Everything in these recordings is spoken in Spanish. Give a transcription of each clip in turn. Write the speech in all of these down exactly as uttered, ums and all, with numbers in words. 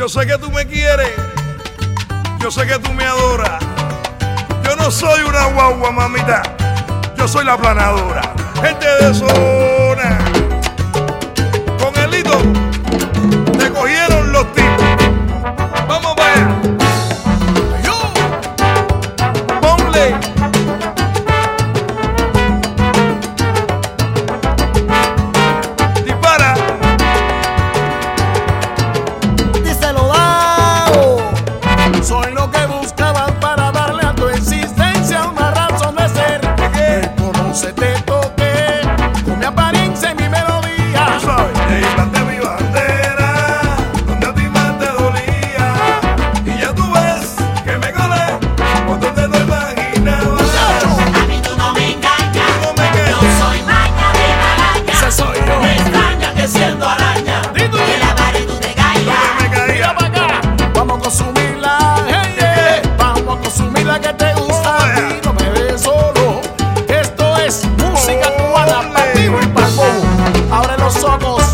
Yo sé que tú me quieres, yo sé que tú me adoras. Yo no soy una guagua, mamita, yo soy la planadora. Gente de zona, con el hito te cogieron los tipos. Vamos para allá. Yo, ponle. Dispara. Díselo, Dao. Soy lo que buscabas para darle a tu existencia una razón de ser. Reconócete, toqué con mi apariencia y mi melodía. Tú sabes, te planté mi bandera donde a ti más te dolía. Y ya tú ves que me colé por donde no imaginaba. A mí tú no me engañas, Tú no me engañas. yo soy maña de malaña. Ese soy yo. Me extraña que siendo araña, ¿Y tú? de la pared tú te caigas. Me caía. Mira para acá, vamos a consumirla, hey, hey. Vamos a consumirla que te gusta a ti, no me ves solo. Esto es música cubana, para ti y para el bobo. Abre los ojos.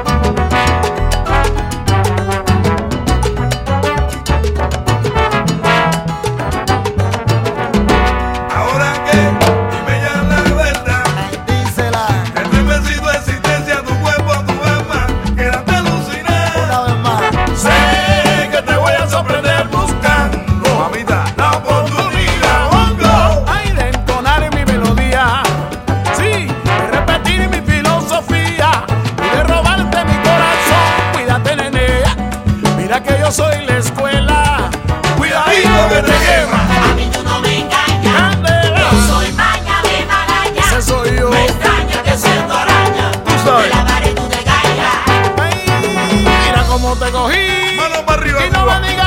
Ahora que dime ya la verdad. Dísela Estremecido existencia, tu cuerpo, tu alma, quédate alucinada. una vez más. Sé que te voy a sorprender buscando, mamita, la oportunidad. Oh, go. Ay, de entonar mi melodía, sí, de repetir mi filosofía y de robarte mi corazón. Cuídate, nene, mira que yo soy la escuela. Cuidadito que te quema. A mí tú no me engañas, Candela. yo soy maña de malaña. Ese soy yo. Me extraña que siendo araña, Tú sabes. de la pared tú te caigas. Ay, mira cómo te cogí. Mano para arriba, Y no Cuba. me digas